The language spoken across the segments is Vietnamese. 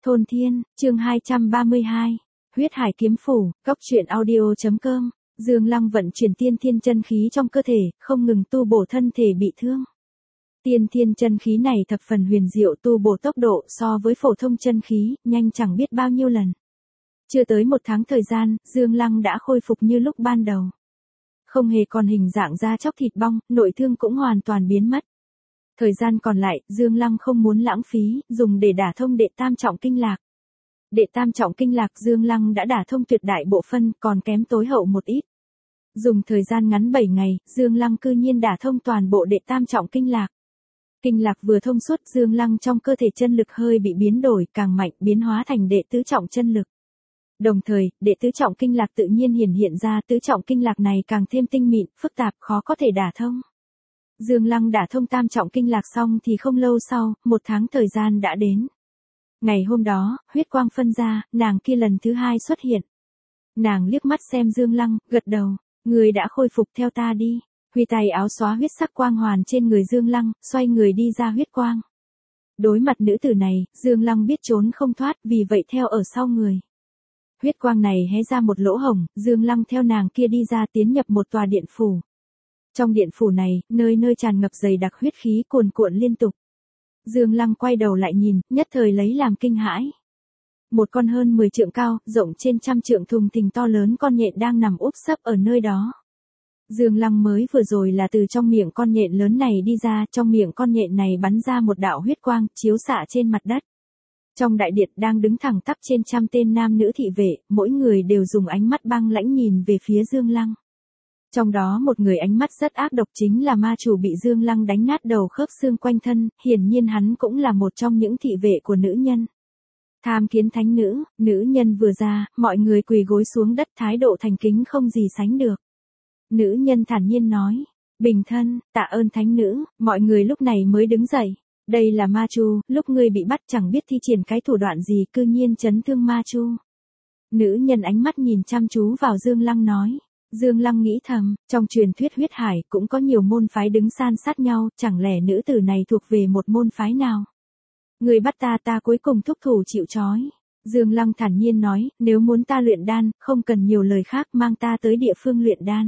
Thôn Thiên, chương 232. Huyết Hải Kiếm Phủ, Cốc truyện audio.com. Dương Lăng vận chuyển tiên thiên chân khí trong cơ thể, không ngừng tu bổ thân thể bị thương. Tiên thiên chân khí này thập phần huyền diệu, tu bổ tốc độ so với phổ thông chân khí, nhanh chẳng biết bao nhiêu lần. Chưa tới một tháng thời gian, Dương Lăng đã khôi phục như lúc ban đầu. Không hề còn hình dạng da chóc thịt bong, nội thương cũng hoàn toàn biến mất. Thời gian còn lại, Dương Lăng không muốn lãng phí, dùng để đả thông đệ tam trọng kinh lạc. Đệ tam trọng kinh lạc Dương Lăng đã đả thông tuyệt đại bộ phân, còn kém tối hậu một ít. Dùng thời gian ngắn 7 ngày, Dương Lăng cư nhiên đả thông toàn bộ đệ tam trọng kinh lạc. Kinh lạc vừa thông suốt, Dương Lăng trong cơ thể chân lực hơi bị biến đổi, càng mạnh, biến hóa thành đệ tứ trọng chân lực. Đồng thời, đệ tứ trọng kinh lạc tự nhiên hiện ra, tứ trọng kinh lạc này càng thêm tinh mịn, phức tạp, khó có thể đả thông. Dương Lăng đả thông tam trọng kinh lạc xong thì không lâu sau, một tháng thời gian đã đến. Ngày hôm đó, huyết quang phân ra, nàng kia lần thứ hai xuất hiện. Nàng liếc mắt xem Dương Lăng, gật đầu, người đã khôi phục, theo ta đi. Huy tay áo xóa huyết sắc quang hoàn trên người Dương Lăng, xoay người đi ra huyết quang. Đối mặt nữ tử này, Dương Lăng biết trốn không thoát, vì vậy theo ở sau người. Huyết quang này hé ra một lỗ hổng, Dương Lăng theo nàng kia đi ra, tiến nhập một tòa điện phủ. Trong điện phủ này, nơi nơi tràn ngập dày đặc huyết khí cuồn cuộn liên tục. Dương Lăng quay đầu lại nhìn, nhất thời lấy làm kinh hãi. Một con hơn 10 trượng cao, rộng trên trăm trượng thùng thình to lớn con nhện đang nằm úp sấp ở nơi đó. Dương Lăng mới vừa rồi là từ trong miệng con nhện lớn này đi ra, trong miệng con nhện này bắn ra một đạo huyết quang, chiếu xạ trên mặt đất. Trong đại điện đang đứng thẳng tắp trên trăm tên nam nữ thị vệ, mỗi người đều dùng ánh mắt băng lãnh nhìn về phía Dương Lăng. Trong đó một người ánh mắt rất ác độc chính là ma chủ bị Dương Lăng đánh nát đầu khớp xương quanh thân, hiển nhiên hắn cũng là một trong những thị vệ của nữ nhân. Tham kiến thánh nữ, nữ nhân vừa ra, mọi người quỳ gối xuống đất, thái độ thành kính không gì sánh được. Nữ nhân thản nhiên nói, bình thân, tạ ơn thánh nữ, mọi người lúc này mới đứng dậy. Đây là ma chu, lúc ngươi bị bắt chẳng biết thi triển cái thủ đoạn gì, cư nhiên chấn thương ma chu. Nữ nhân ánh mắt nhìn chăm chú vào Dương Lăng nói. Dương Lăng nghĩ thầm, trong truyền thuyết huyết hải cũng có nhiều môn phái đứng san sát nhau, chẳng lẽ nữ tử này thuộc về một môn phái nào? Người bắt ta cuối cùng thúc thủ chịu trói. Dương Lăng thản nhiên nói, nếu muốn ta luyện đan, không cần nhiều lời khác, mang ta tới địa phương luyện đan.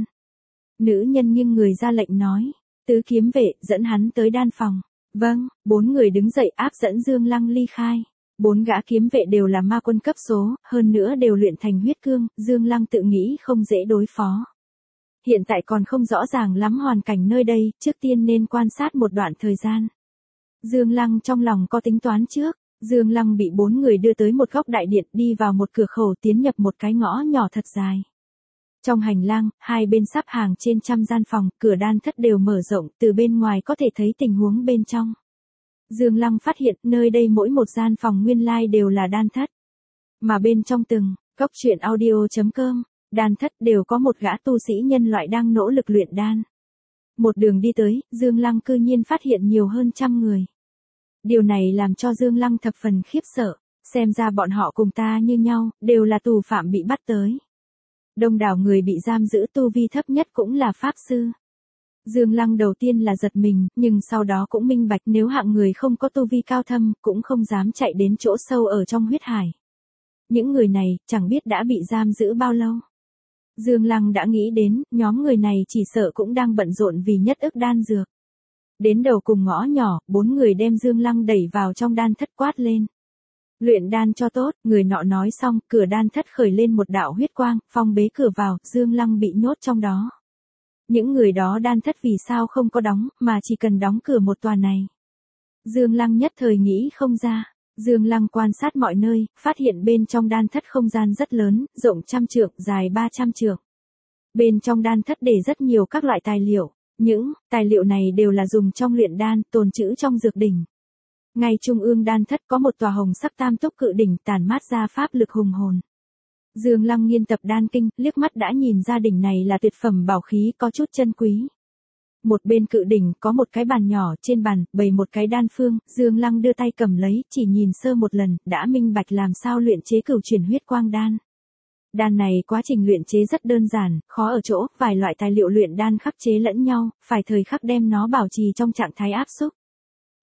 Nữ nhân nghiêng người ra lệnh nói, tứ kiếm vệ, dẫn hắn tới đan phòng. Vâng, 4 người đứng dậy áp dẫn Dương Lăng ly khai. 4 gã kiếm vệ đều là ma quân cấp số, hơn nữa đều luyện thành huyết cương, Dương Lăng tự nghĩ không dễ đối phó. Hiện tại còn không rõ ràng lắm hoàn cảnh nơi đây, trước tiên nên quan sát một đoạn thời gian. Dương Lăng trong lòng có tính toán trước, Dương Lăng bị 4 người đưa tới một góc đại điện, đi vào một cửa khẩu, tiến nhập một cái ngõ nhỏ thật dài. Trong hành lang, hai bên sắp hàng trên trăm gian phòng, cửa đan thất đều mở rộng, từ bên ngoài có thể thấy tình huống bên trong. Dương Lăng phát hiện nơi đây mỗi một gian phòng nguyên lai đều là đan thất. Mà bên trong từng, Cốc truyện audio.com, đan thất đều có một gã tu sĩ nhân loại đang nỗ lực luyện đan. Một đường đi tới, Dương Lăng cư nhiên phát hiện nhiều hơn 100 người. Điều này làm cho Dương Lăng thập phần khiếp sợ, xem ra bọn họ cùng ta như nhau, đều là tù phạm bị bắt tới. Đông đảo người bị giam giữ, tu vi thấp nhất cũng là pháp sư. Dương Lăng đầu tiên là giật mình, nhưng sau đó cũng minh bạch, nếu hạng người không có tu vi cao thâm, cũng không dám chạy đến chỗ sâu ở trong huyết hải. Những người này, chẳng biết đã bị giam giữ bao lâu. Dương Lăng đã nghĩ đến, nhóm người này chỉ sợ cũng đang bận rộn vì nhất ức đan dược. Đến đầu cùng ngõ nhỏ, 4 người đem Dương Lăng đẩy vào trong đan thất, quát lên. Luyện đan cho tốt, người nọ nói xong, cửa đan thất khởi lên một đạo huyết quang, phong bế cửa vào, Dương Lăng bị nhốt trong đó. Những người đó đan thất vì sao không có đóng, mà chỉ cần đóng cửa một tòa này. Dương Lăng nhất thời nghĩ không ra. Dương Lăng quan sát mọi nơi, phát hiện bên trong đan thất không gian rất lớn, rộng 100 trượng, dài 300 trượng. Bên trong đan thất để rất nhiều các loại tài liệu. Những tài liệu này đều là dùng trong luyện đan, tồn trữ trong dược đỉnh. Ngay trung ương đan thất có một tòa hồng sắc tam túc cự đỉnh tản mát ra pháp lực hùng hồn. Dương Lăng nghiên tập đan kinh, liếc mắt đã nhìn ra đỉnh này là tuyệt phẩm bảo khí, có chút chân quý. Một bên cự đỉnh có một cái bàn nhỏ, trên bàn bày một cái đan phương, Dương Lăng đưa tay cầm lấy, chỉ nhìn sơ một lần, đã minh bạch làm sao luyện chế cửu chuyển huyết quang đan. Đan này quá trình luyện chế rất đơn giản, khó ở chỗ, vài loại tài liệu luyện đan khắc chế lẫn nhau, phải thời khắc đem nó bảo trì trong trạng thái áp xúc.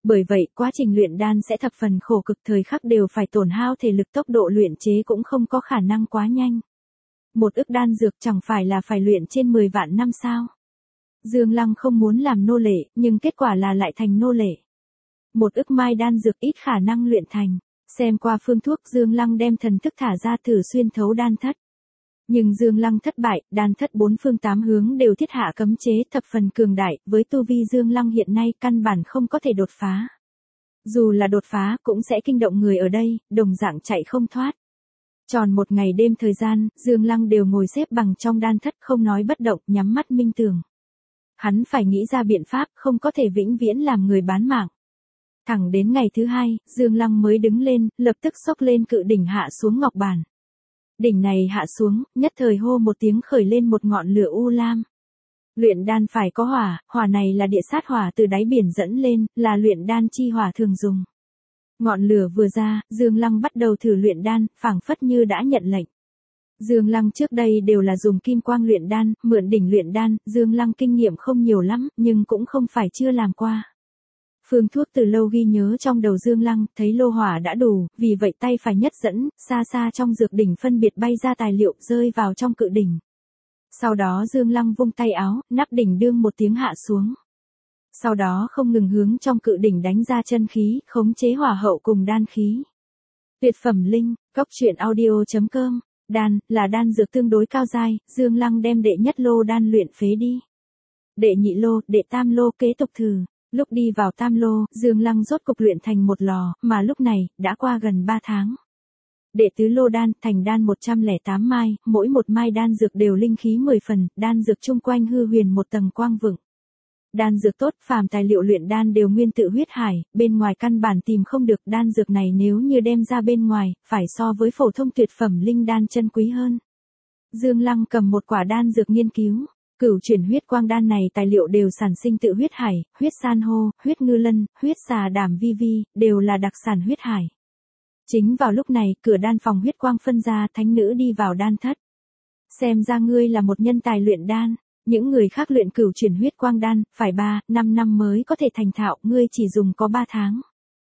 Bởi vậy, quá trình luyện đan sẽ thập phần khổ cực, thời khắc đều phải tổn hao thể lực, tốc độ luyện chế cũng không có khả năng quá nhanh. Một ức đan dược chẳng phải là phải luyện trên 10 vạn năm sao? Dương Lăng không muốn làm nô lệ, nhưng kết quả là lại thành nô lệ. Một ức mai đan dược ít khả năng luyện thành. Xem qua phương thuốc, Dương Lăng đem thần thức thả ra thử xuyên thấu đan thất. Nhưng Dương Lăng thất bại, đan thất bốn phương tám hướng đều thiết hạ cấm chế thập phần cường đại, với tu vi Dương Lăng hiện nay căn bản không có thể đột phá. Dù là đột phá cũng sẽ kinh động người ở đây, đồng dạng chạy không thoát. Tròn một ngày đêm thời gian, Dương Lăng đều ngồi xếp bằng trong đan thất không nói bất động, nhắm mắt minh tưởng. Hắn phải nghĩ ra biện pháp, không có thể vĩnh viễn làm người bán mạng. Thẳng đến ngày thứ hai, Dương Lăng mới đứng lên, lập tức xốc lên cự đỉnh hạ xuống ngọc bàn. Đỉnh này hạ xuống, nhất thời hô một tiếng khởi lên một ngọn lửa u lam. Luyện đan phải có hỏa, hỏa này là địa sát hỏa từ đáy biển dẫn lên, là luyện đan chi hỏa thường dùng. Ngọn lửa vừa ra, Dương Lăng bắt đầu thử luyện đan, phảng phất như đã nhận lệnh. Dương Lăng trước đây đều là dùng kim quang luyện đan, mượn đỉnh luyện đan, Dương Lăng kinh nghiệm không nhiều lắm, nhưng cũng không phải chưa làm qua. Phương thuốc từ lâu ghi nhớ trong đầu Dương Lăng, thấy lô hỏa đã đủ, vì vậy tay phải nhất dẫn, xa xa trong dược đỉnh phân biệt bay ra tài liệu rơi vào trong cự đỉnh. Sau đó Dương Lăng vung tay áo, nắp đỉnh đương một tiếng hạ xuống. Sau đó không ngừng hướng trong cự đỉnh đánh ra chân khí, khống chế hỏa hậu cùng đan khí. Tuyệt phẩm linh, cốc truyện audio.com. Đan, là đan dược tương đối cao giai, Dương Lăng đem đệ nhất lô đan luyện phế đi. Đệ nhị lô, đệ tam lô kế tục thử. Lúc đi vào tam lô, Dương Lăng rốt cục luyện thành một lò, mà lúc này, đã qua gần 3 tháng. Đệ tứ lô đan, thành đan 108 mai, mỗi một mai đan dược đều linh khí 10 phần, đan dược chung quanh hư huyền một tầng quang vựng. Đan dược tốt, phàm tài liệu luyện đan đều nguyên tự huyết hải, bên ngoài căn bản tìm không được, đan dược này nếu như đem ra bên ngoài, phải so với phổ thông tuyệt phẩm linh đan chân quý hơn. Dương Lăng cầm một quả đan dược nghiên cứu. Cửu chuyển huyết quang đan này tài liệu đều sản sinh tự huyết hải, huyết san hô, huyết ngư lân, huyết xà đảm vi vi, đều là đặc sản huyết hải. Chính vào lúc này, cửa đan phòng huyết quang phân ra, thánh nữ đi vào đan thất. Xem ra ngươi là một nhân tài luyện đan, những người khác luyện cửu chuyển huyết quang đan, phải 3-5 năm mới có thể thành thạo, ngươi chỉ dùng có 3 tháng.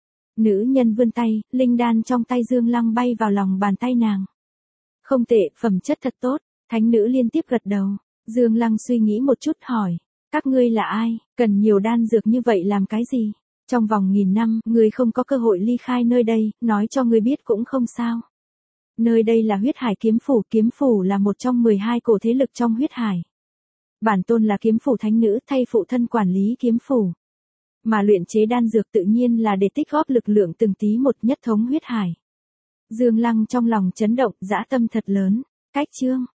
Nữ nhân vươn tay, linh đan trong tay Dương Lăng bay vào lòng bàn tay nàng. Không tệ, phẩm chất thật tốt, thánh nữ liên tiếp gật đầu. Dương Lăng suy nghĩ một chút hỏi, các ngươi là ai, cần nhiều đan dược như vậy làm cái gì? Trong vòng 1000 năm, ngươi không có cơ hội ly khai nơi đây, nói cho ngươi biết cũng không sao. Nơi đây là huyết hải kiếm phủ là một trong 12 cổ thế lực trong huyết hải. Bản tôn là kiếm phủ thánh nữ, thay phụ thân quản lý kiếm phủ. Mà luyện chế đan dược tự nhiên là để tích góp lực lượng từng tí một, nhất thống huyết hải. Dương Lăng trong lòng chấn động, dã tâm thật lớn. Cách chương